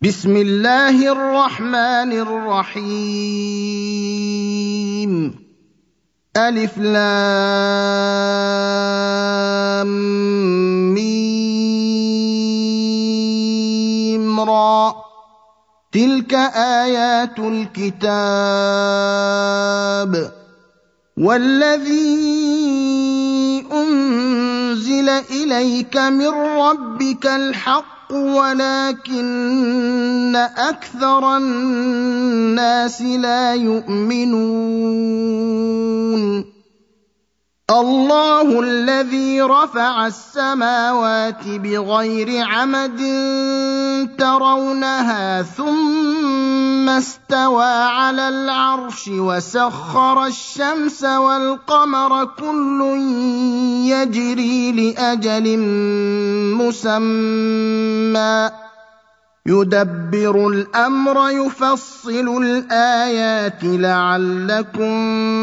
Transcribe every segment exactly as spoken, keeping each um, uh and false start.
بسم الله الرحمن الرحيم ألف لام ميم را تلك آيات الكتاب والذي أنزل إليك من ربك الحق ولكن أكثر الناس لا يؤمنون الله الذي رفع السماوات بغير عمد ترونها ثم استوى على العرش وسخر الشمس والقمر كل يجري لأجل مسمى يدبر الأمر يفصل الآيات لعلكم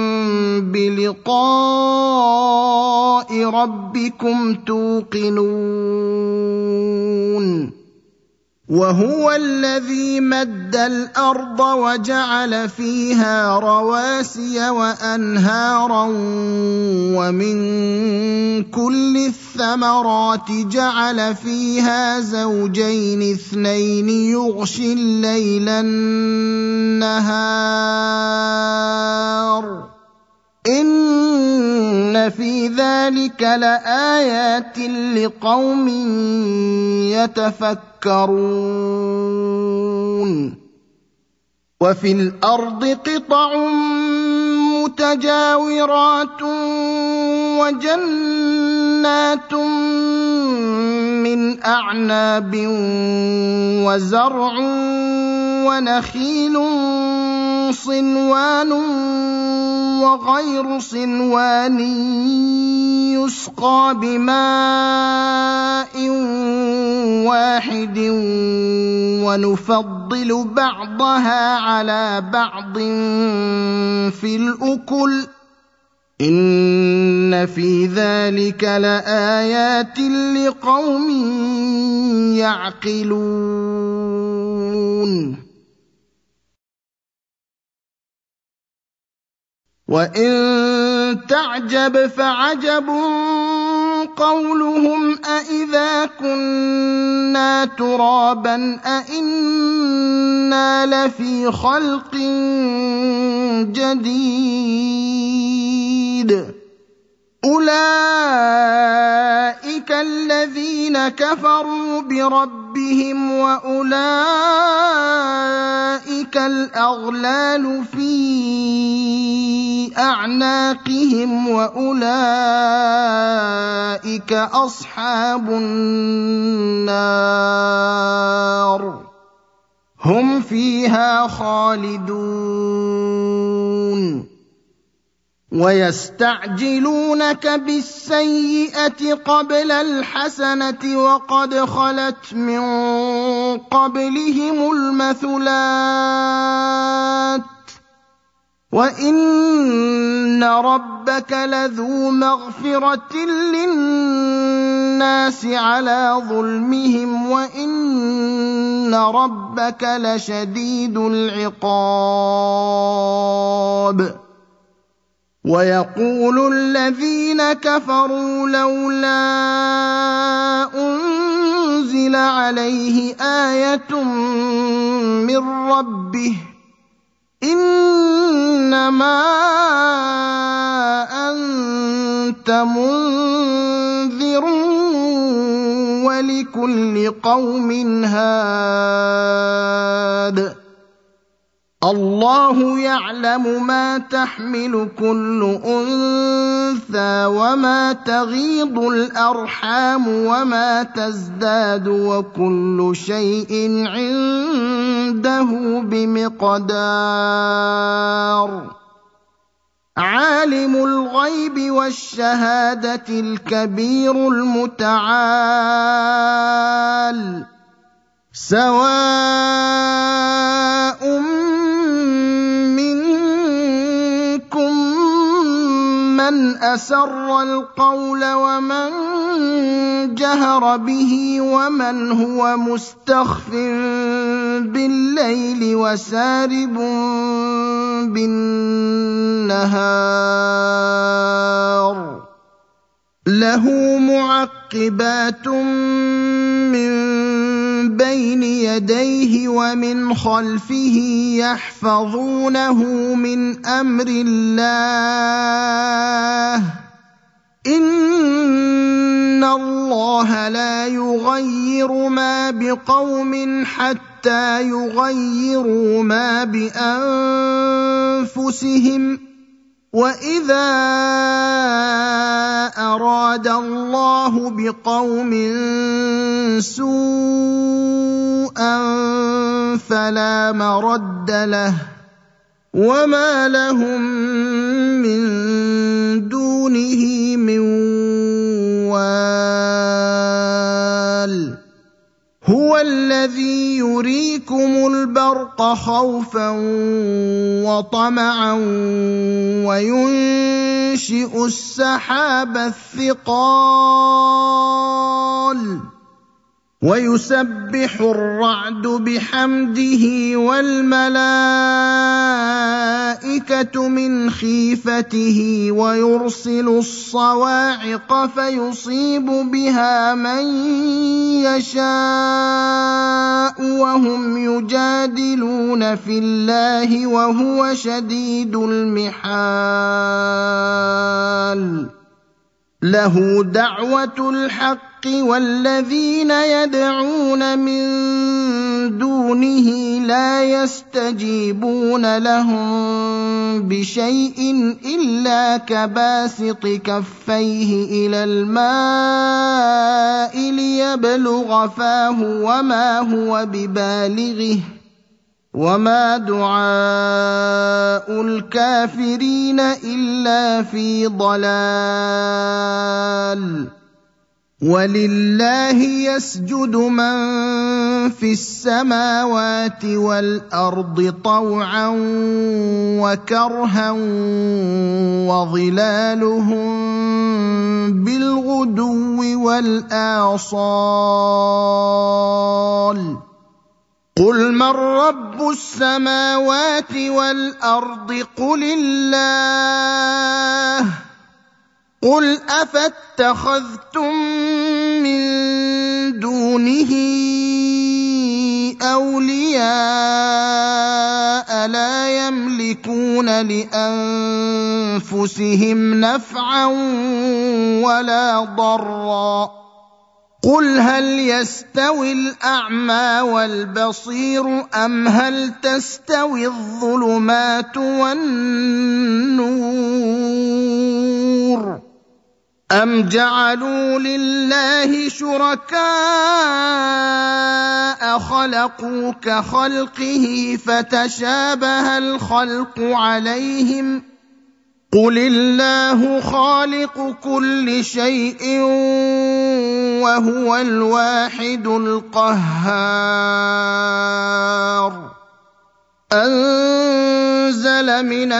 بلقاء ربكم توقنون وهو الذي مد الأرض وجعل فيها رواسي وأنهارا ومن كل الثمرات جعل فيها زوجين اثنين يغشي الليل النهار إن في ذلك لآيات لقوم يتفكرون وفي الأرض قطع متجاورات وجنات من أعناب وزرع ونخيل صنوان وغير صنوان يسقى بماء واحد ونفضل بعضها على بعض في الأكل إن في ذلك لآيات لقوم يعقلون وإن تعجب فعجب قولهم أإذا كنا ترابا أإنا لفي خلق جديد أولئك الذين كفروا بربهم وأولئك الأغلال في أعناقهم وأولئك أصحاب النار هم فيها خالدون ويستعجلونك بالسيئة قبل الحسنة وقد خلت من قبلهم المثلات وإن ربك لذو مغفرة للناس على ظلمهم وإن ربك لشديد العقاب ويقول الذين كفروا لولا أنزل عليه آية من ربه إنما أنت منذر ولكل قوم هاد الله يعلم ما تحمل كل أنثى وما تغيض الأرحام وما تزداد وكل شيء عنده بمقدار عالم الغيب والشهادة الكبير المتعال سواء من أسر القول ومن جهر به ومن هو مستخف بالليل وسارب بالنهار له معقبات من بين يديه ومن خلفه يحفظونه من أمر الله إن الله لا يغير ما بقوم حتى يغيروا ما بأنفسهم وإذا أراد الله بقوم سوءا فلا مرد له وما لهم من دونه من وال هو الذي يريكم البرق خوفا وطمعا وينشئ السحاب الثقال ويسبح الرعد بحمده والملائكة من خيفته ويرسل الصواعق فيصيب بها من يشاء وهم يجادلون في الله وهو شديد المحال له دعوة الحق والذين يدعون من دونه لا يستجيبون لهم بشيء إلا كباسط كفيه إلى الماء ليبلغ فاه وما هو ببالغه وما دعاء الكافرين إلا في ضلال ولله يسجد من في السماوات والأرض طوعا وكرها وظلالهم بالغدو والآصال قل من رب السماوات والأرض قل الله قل أفاتخذتم من دونه أولياء لا يملكون لأنفسهم نفعا ولا ضرا قل هل يستوي الأعمى والبصير أم هل تستوي الظلمات والنور أم جعلوا لله شركاء خلقوا كخلقه فتشابه الخلق عليهم قل الله خالق كل شيء وهو الواحد القهار أنزل من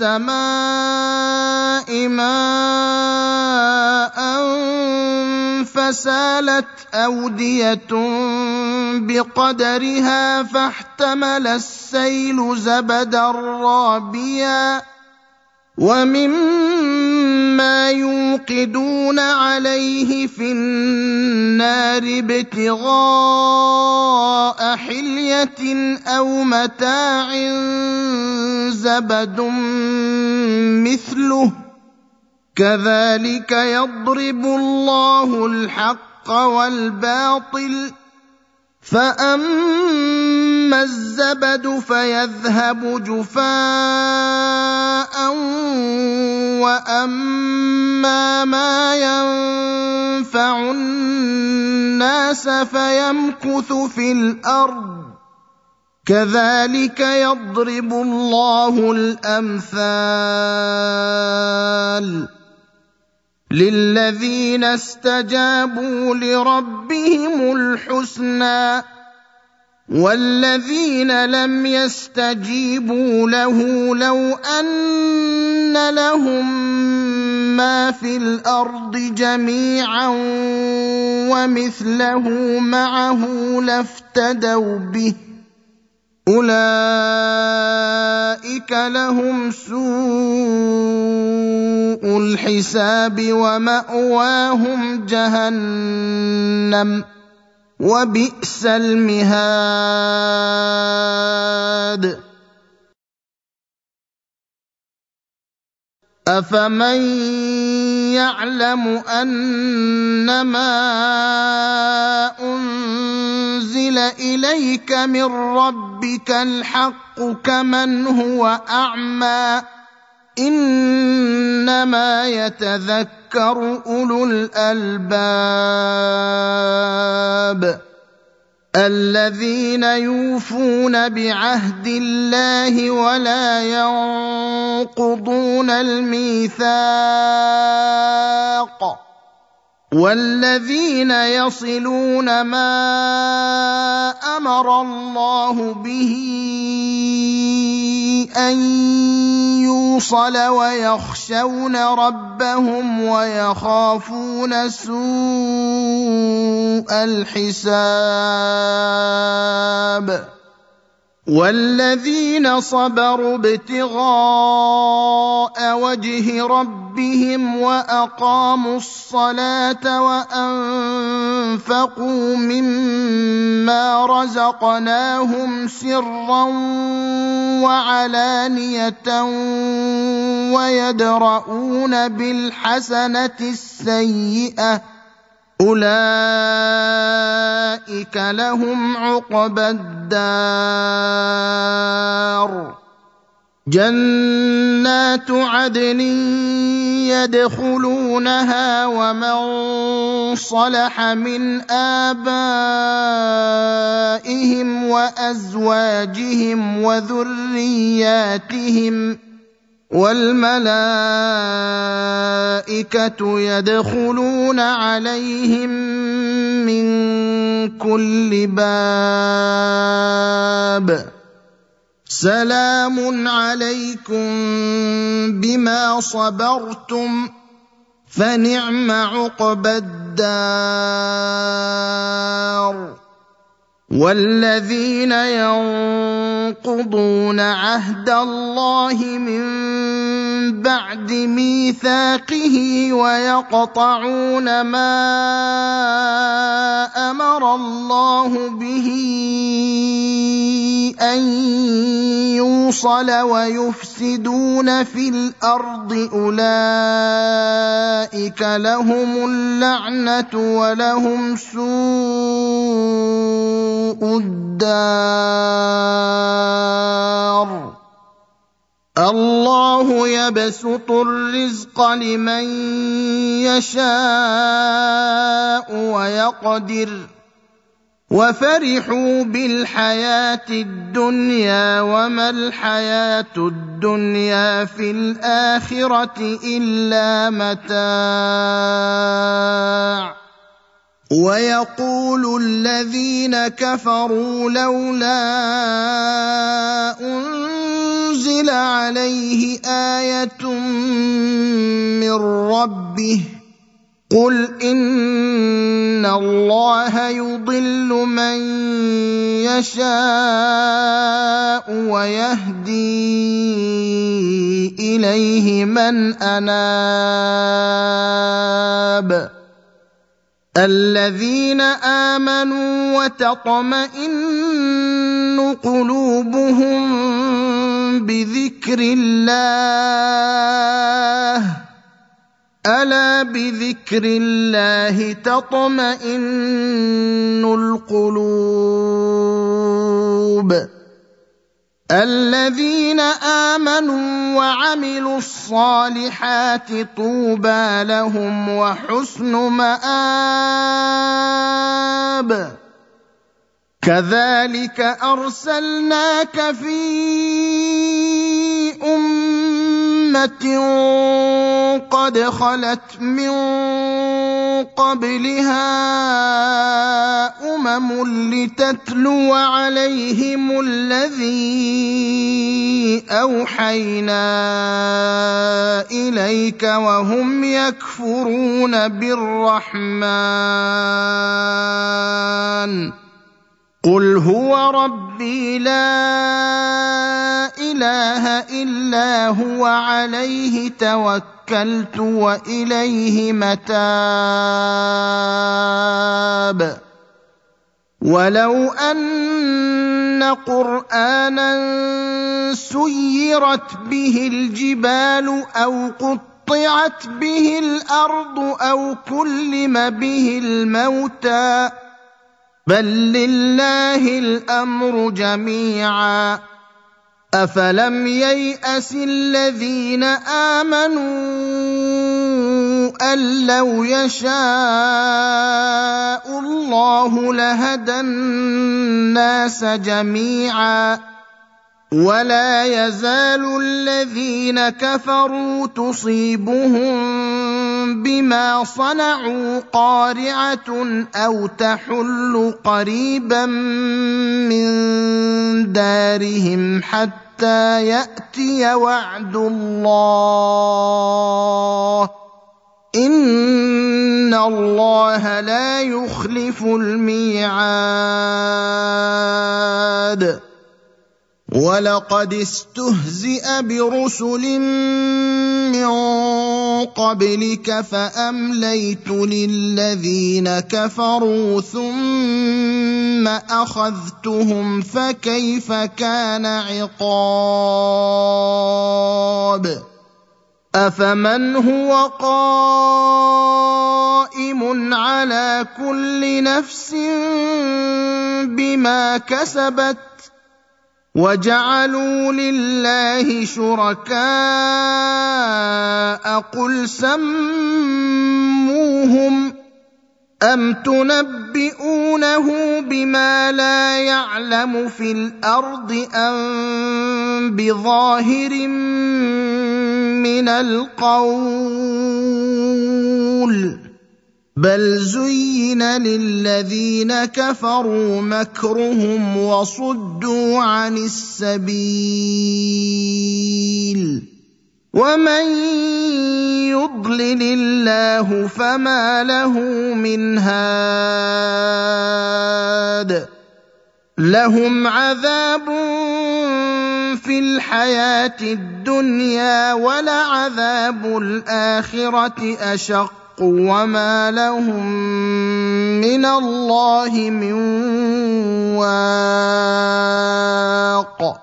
السماء ماء فسالت أودية بقدرها فاحتمل السيل زبدا رابيا ومما يوقدون عليه في النار ابتغاء حلية أو متاع زبد مثله كذلك يضرب الله الحق والباطل فأما الزبد فيذهب جفاء وأما ما ينفع الناس فيمكث في الأرض كذلك يضرب الله الأمثال للذين استجابوا لربهم الحسنى والذين لم يستجيبوا له لو أن لهم ما في الأرض جميعا ومثله معه لافتدوا به أولئك لهم سوء الحساب ومأواهم جهنم وبئس المهاد أفمن يعلم أنما أنزل إليك من ربك الحق كمن هو أعمى إنما يتذكر أولو الألباب الذين يوفون بعهد الله ولا ينقضون الميثاق والذين يصلون ما أمر الله به أن يوصل ويخشون ربهم ويخافون سوء الحساب والذين صبروا ابتغاء وجه ربهم وأقاموا الصلاة وأنفقوا مما رزقناهم سرا وعلانية ويدرؤون بالحسنة السيئة أولئك لهم عقبى الدار جنات عدن يدخلونها ومن صلح من آبائهم وأزواجهم وذرياتهم والملائكة يدخلون عليهم من كل باب سلام عليكم بما صبرتم فنعم عقبى الدار والذين ينقضون عهد الله من بعد ميثاقه ويقطعون ما أمر الله به أن يوصل ويفسدون في الأرض أولئك لهم اللعنة ولهم سوء الدار الله يبسط الرزق لمن يشاء ويقدر وفرحوا بالحياة الدنيا وما الحياة الدنيا في الآخرة إلا متاع ويقول الذين كفروا لولا أنزل عليه آية من ربه قل إن الله يضل من يشاء ويهدي إليه من أناب الذين آمنوا وتطمئن قلوبهم بذكر الله ألا بذكر الله تطمئن القلوب الذين آمنوا وعملوا الصالحات طوبى لهم وحسن مآب كذلك أرسلناك في أمة قد خلت من قبلها أمم لتتلو عليهم الذي أوحينا إليك وهم يكفرون بالرحمن قل هو ربي لا اله الا هو عليه توكلت واليه متاب ولو ان قرانا سيرت به الجبال او قطعت به الارض او كلم به الموتى بل لله الامر جميعا افلم ييأس الذين امنوا ان لو يشاء الله لهدى الناس جميعا ولا يزال الذين كفروا تصيبهم بما صنعوا قارعة أو تحل قريبا من دارهم حتى يأتي وعد الله إن الله لا يخلف الميعاد ولقد استهزئ برسل من قبلك فأمليت للذين كفروا ثم أخذتهم فكيف كان عقاب أفمن هو قائم على كل نفس بما كسبت وجعلوا لله شركاء قل سموهم أم تنبئونه بما لا يعلم في الأرض أم بظاهر من القول بل زين للذين كفروا مكرهم وصدوا عن السبيل ومن يضلل الله فما له من هاد لهم عذاب في الحياة الدنيا ولعذاب الآخرة أشق وما لهم من الله من واق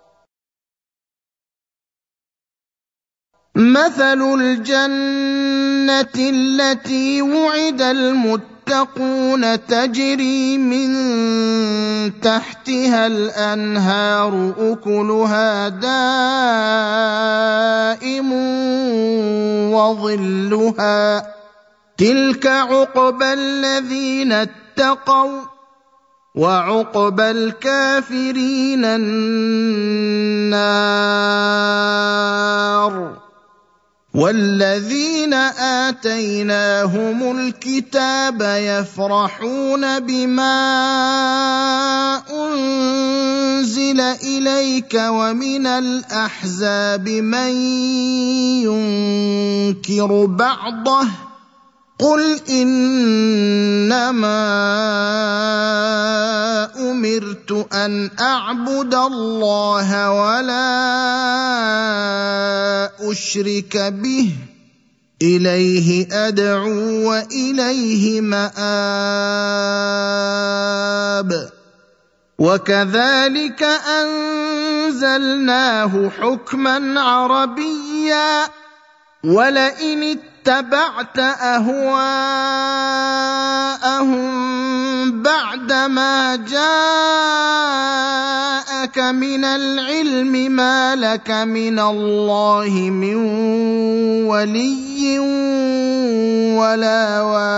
مثل الجنة التي وعد المتقون تجري من تحتها الأنهار أكلها دائم وظلها تلك عقبى الذين اتقوا وعقبى الكافرين النار والذين آتيناهم الكتاب يفرحون بما أنزل إليك ومن الأحزاب من ينكر بعضه قل إنما أمرت أن أعبد الله ولا أشرك به إليه أدعو وإليه مآب وكذلك أنزلناه حكما عربيا ولئن اتبعت أهواءهم بعدما جاءك من العلم ما لك من الله من ولي ولا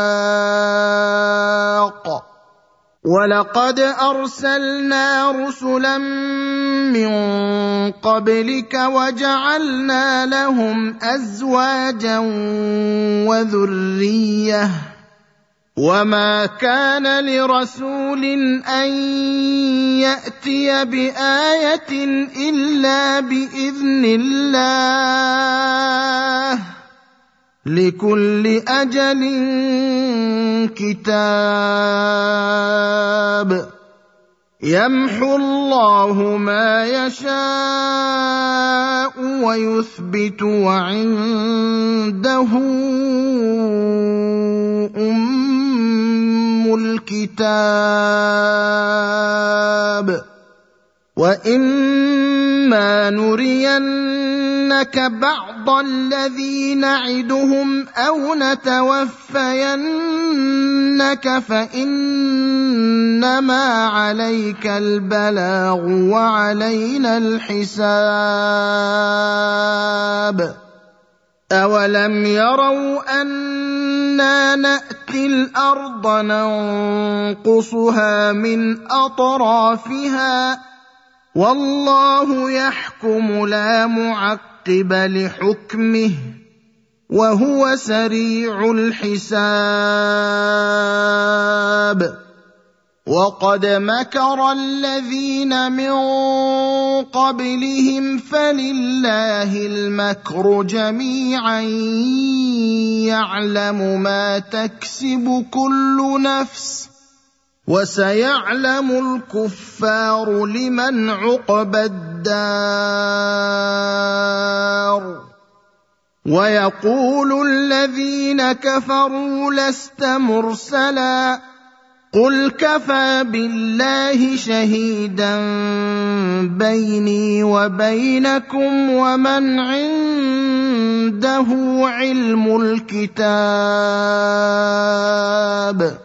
واق ولقد أرسلنا رسلا من قبلك وجعلنا لهم أزواجا وذرية وما كان لرسول أن يأتي بآية إلا بإذن الله لكل أجل كتاب يمحو الله ما يشاء ويثبت وعنده أم الكتاب وإما نرينك بعض الذي نعدهم أو نتوفينك فإنما عليك البلاغ وعلينا الحساب أولم يروا أنا نأتي الأرض ننقصها من أطرافها والله يحكم لا معقب لحكمه وهو سريع الحساب وقد مكر الذين من قبلهم فلله المكر جميعا يعلم ما تكسب كل نفس وسيعلم الكفار لمن عقبى الدار ويقول الذين كفروا لست مرسلا قل كفى بالله شهيدا بيني وبينكم ومن عنده علم الكتاب